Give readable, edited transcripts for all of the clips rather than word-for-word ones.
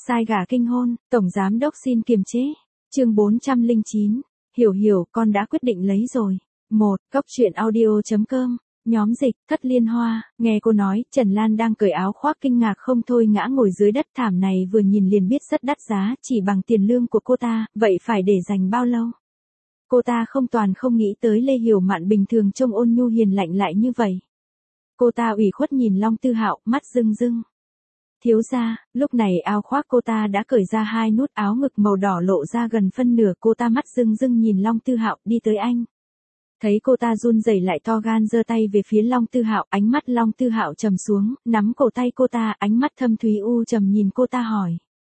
Sai gả kinh hôn, tổng giám đốc xin kiềm chế. Chương 409. Hiểu hiểu, con đã quyết định lấy rồi. 1. Cốc truyện audio.com. Nhóm dịch, Thất Liên Hoa, nghe cô nói, Trần Lan đang cởi áo khoác kinh ngạc không thôi ngã ngồi dưới đất, thảm này vừa nhìn liền biết rất đắt giá, chỉ bằng tiền lương của cô ta, vậy phải để dành bao lâu? Cô ta không nghĩ tới Lê Hiểu Mạn bình thường trông ôn nhu hiền lạnh lại như vậy. Cô ta ủy khuất nhìn Long Tư Hạo, mắt rưng rưng. Thiếu gia, lúc này áo khoác cô ta đã cởi ra 2 nút áo ngực màu đỏ lộ ra gần phân nửa, cô ta mắt rưng rưng nhìn Long Tư Hạo, đi tới anh. Thấy cô ta run rẩy lại to gan giơ tay về phía Long Tư Hạo, ánh mắt Long Tư Hạo trầm xuống, nắm cổ tay cô ta, ánh mắt thâm thúy u trầm nhìn cô ta hỏi.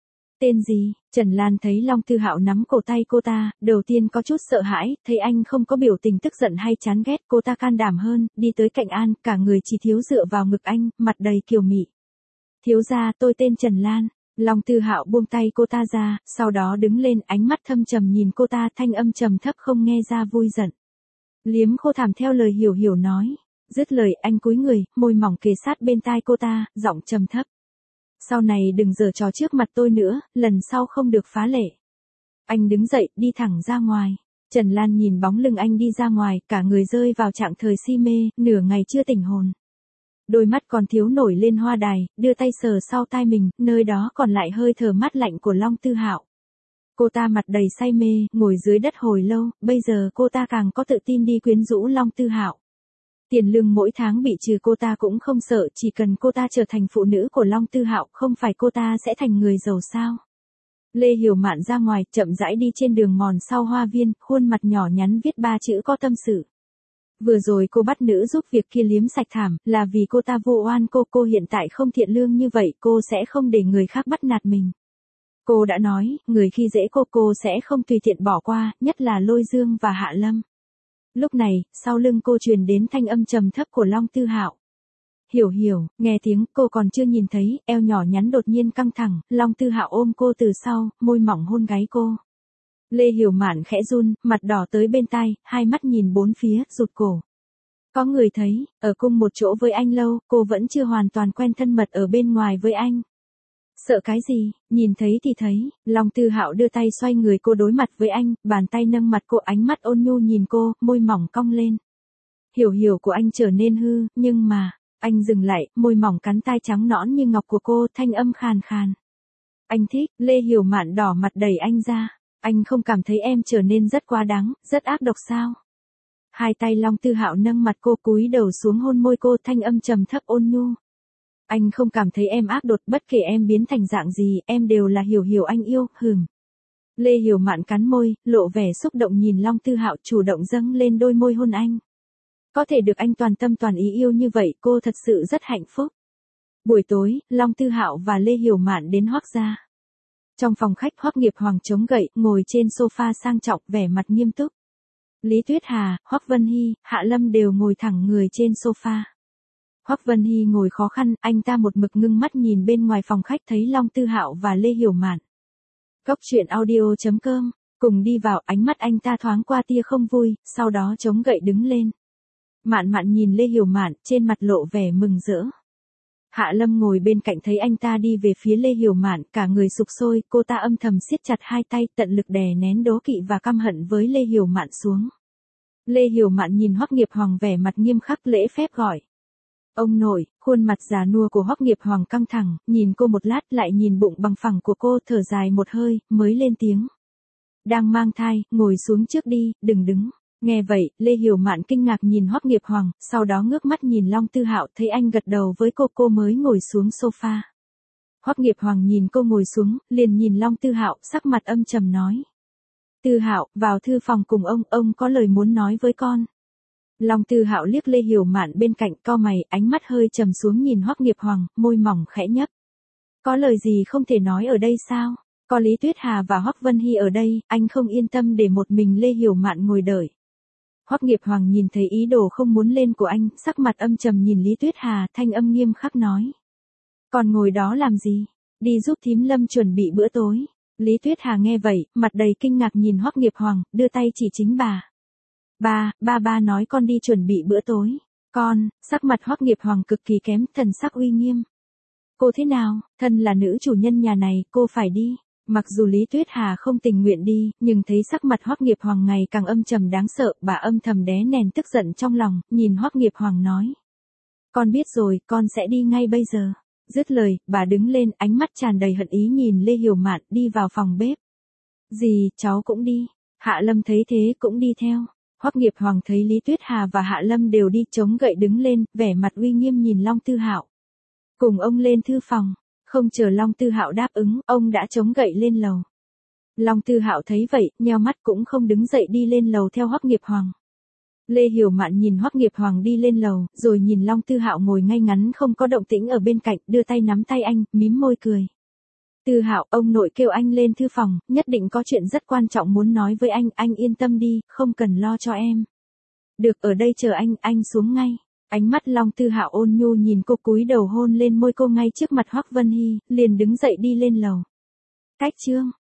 Tên gì? Trần Lan thấy Long Tư Hạo nắm cổ tay cô ta, đầu tiên có chút sợ hãi, thấy anh không có biểu tình tức giận hay chán ghét, cô ta can đảm hơn, đi tới cạnh An, cả người chỉ thiếu dựa vào ngực anh, mặt đầy kiều mị. Thiếu gia, tôi tên Trần Lan. Long Tư Hạo buông tay cô ta ra, sau đó đứng lên, ánh mắt thâm trầm nhìn cô ta, thanh âm trầm thấp không nghe ra vui giận. Liếm khô thảm theo lời Hiểu Hiểu nói. Dứt lời anh cúi người, môi mỏng kề sát bên tai cô ta, giọng trầm thấp. Sau này đừng giở trò trước mặt tôi nữa, lần sau không được phá lệ. Anh đứng dậy, đi thẳng ra ngoài. Trần Lan nhìn bóng lưng anh đi ra ngoài, cả người rơi vào trạng thời si mê, nửa ngày chưa tỉnh hồn. Đôi mắt còn thiếu nổi lên hoa đài, đưa tay sờ sau tai mình, nơi đó còn lại hơi thở mát lạnh của Long Tư Hạo. Cô ta mặt đầy say mê, ngồi dưới đất hồi lâu, bây giờ cô ta càng có tự tin đi quyến rũ Long Tư Hạo. Tiền lương mỗi tháng bị trừ cô ta cũng không sợ, chỉ cần cô ta trở thành phụ nữ của Long Tư Hạo, không phải cô ta sẽ thành người giàu sao. Lê Hiểu Mạn ra ngoài, chậm rãi đi trên đường mòn sau hoa viên, khuôn mặt nhỏ nhắn viết 3 chữ có tâm sự. Vừa rồi cô bắt nữ giúp việc kia liếm sạch thảm, là vì cô ta vô oan cô hiện tại không thiện lương như vậy, cô sẽ không để người khác bắt nạt mình. Cô đã nói, người khi dễ cô sẽ không tùy tiện bỏ qua, nhất là Lôi Dương và Hạ Lâm. Lúc này, sau lưng cô truyền đến thanh âm trầm thấp của Long Tư Hạo. Hiểu hiểu, nghe tiếng cô còn chưa nhìn thấy, eo nhỏ nhắn đột nhiên căng thẳng, Long Tư Hạo ôm cô từ sau, môi mỏng hôn gáy cô. Lê Hiểu Mạn khẽ run, mặt đỏ tới bên tai, hai mắt nhìn bốn phía, rụt cổ. Có người thấy, ở cùng một chỗ với anh lâu, cô vẫn chưa hoàn toàn quen thân mật ở bên ngoài với anh. Sợ cái gì, nhìn thấy thì thấy, Long Tư Hạo đưa tay xoay người cô đối mặt với anh, bàn tay nâng mặt cô, ánh mắt ôn nhu nhìn cô, môi mỏng cong lên. Hiểu hiểu của anh trở nên hư, nhưng mà, anh dừng lại, môi mỏng cắn tai trắng nõn như ngọc của cô, thanh âm khàn khàn. Anh thích, Lê Hiểu Mạn đỏ mặt đẩy anh ra. Anh không cảm thấy em trở nên rất quá đáng, rất ác độc sao? Hai tay Long Tư Hạo nâng mặt cô, cúi đầu xuống hôn môi cô, thanh âm trầm thấp ôn nhu. Anh không cảm thấy em ác độc, bất kể em biến thành dạng gì, em đều là Hiểu hiểu anh yêu, hừm. Lê Hiểu Mạn cắn môi, lộ vẻ xúc động nhìn Long Tư Hạo, chủ động dâng lên đôi môi hôn anh. Có thể được anh toàn tâm toàn ý yêu như vậy, cô thật sự rất hạnh phúc. Buổi tối, Long Tư Hạo và Lê Hiểu Mạn đến Hoắc gia. Trong phòng khách, Hoắc Nghiệp Hoàng chống gậy, ngồi trên sofa sang trọng, vẻ mặt nghiêm túc. Lý Tuyết Hà, Hoắc Vân Hy, Hạ Lâm đều ngồi thẳng người trên sofa. Hoắc Vân Hy ngồi khó khăn, anh ta một mực ngưng mắt nhìn bên ngoài phòng khách, thấy Long Tư Hạo và Lê Hiểu Mạn. Cốc truyện audio.com, cùng đi vào, ánh mắt anh ta thoáng qua tia không vui, sau đó chống gậy đứng lên. Mạn Mạn nhìn Lê Hiểu Mạn, trên mặt lộ vẻ mừng rỡ. Hạ Lâm ngồi bên cạnh thấy anh ta đi về phía Lê Hiểu Mạn, cả người sục sôi, cô ta âm thầm siết chặt hai tay, tận lực đè nén đố kỵ và căm hận với Lê Hiểu Mạn xuống. Lê Hiểu Mạn nhìn Hoắc Nghiệp Hoàng vẻ mặt nghiêm khắc lễ phép gọi. Ông nội, khuôn mặt già nua của Hoắc Nghiệp Hoàng căng thẳng, nhìn cô một lát lại nhìn bụng bằng phẳng của cô, thở dài một hơi, mới lên tiếng. Đang mang thai, ngồi xuống trước đi, đừng đứng. Nghe vậy, Lê Hiểu Mạn kinh ngạc nhìn Hoắc Nghiệp Hoàng, sau đó ngước mắt nhìn Long Tư Hạo, thấy anh gật đầu với cô mới ngồi xuống sofa. Hoắc Nghiệp Hoàng nhìn cô ngồi xuống, liền nhìn Long Tư Hạo, sắc mặt âm trầm nói. Tư Hạo, vào thư phòng cùng ông có lời muốn nói với con. Long Tư Hạo liếc Lê Hiểu Mạn bên cạnh, cau mày, ánh mắt hơi trầm xuống nhìn Hoắc Nghiệp Hoàng, môi mỏng khẽ nhấp. Có lời gì không thể nói ở đây sao? Có Lý Tuyết Hà và Hoắc Vân Hy ở đây, anh không yên tâm để một mình Lê Hiểu Mạn ngồi đợi. Hoắc Nghiệp Hoàng nhìn thấy ý đồ không muốn lên của anh, sắc mặt âm trầm nhìn Lý Tuyết Hà, thanh âm nghiêm khắc nói. Còn ngồi đó làm gì? Đi giúp thím Lâm chuẩn bị bữa tối. Lý Tuyết Hà nghe vậy, mặt đầy kinh ngạc nhìn Hoắc Nghiệp Hoàng, đưa tay chỉ chính bà. Ba nói con đi chuẩn bị bữa tối. Con, sắc mặt Hoắc Nghiệp Hoàng cực kỳ kém, thần sắc uy nghiêm. Cô thế nào, thân là nữ chủ nhân nhà này, cô phải đi. Mặc dù Lý Tuyết Hà không tình nguyện đi, nhưng thấy sắc mặt Hoắc Nghiệp Hoàng ngày càng âm trầm đáng sợ, bà âm thầm đè nén tức giận trong lòng, nhìn Hoắc Nghiệp Hoàng nói. Con biết rồi, con sẽ đi ngay bây giờ. Dứt lời, bà đứng lên, ánh mắt tràn đầy hận ý nhìn Lê Hiểu Mạn đi vào phòng bếp. Dì, cháu cũng đi. Hạ Lâm thấy thế cũng đi theo. Hoắc Nghiệp Hoàng thấy Lý Tuyết Hà và Hạ Lâm đều đi, chống gậy đứng lên, vẻ mặt uy nghiêm nhìn Long Tư Hạo. Cùng ông lên thư phòng. Không chờ Long Tư Hạo đáp ứng, ông đã chống gậy lên lầu. Long Tư Hạo thấy vậy, nheo mắt cũng không đứng dậy đi lên lầu theo Hoắc Nghiệp Hoàng. Lê Hiểu Mạn nhìn Hoắc Nghiệp Hoàng đi lên lầu, rồi nhìn Long Tư Hạo ngồi ngay ngắn không có động tĩnh ở bên cạnh, đưa tay nắm tay anh, mím môi cười. Tư Hạo, ông nội kêu anh lên thư phòng, nhất định có chuyện rất quan trọng muốn nói với anh yên tâm đi, không cần lo cho em. Được, ở đây chờ anh xuống ngay. Ánh mắt Long Tư Hạo ôn nhu nhìn cô, cúi đầu hôn lên môi cô ngay trước mặt Hoắc Vân Hy, liền đứng dậy đi lên lầu. Cách chương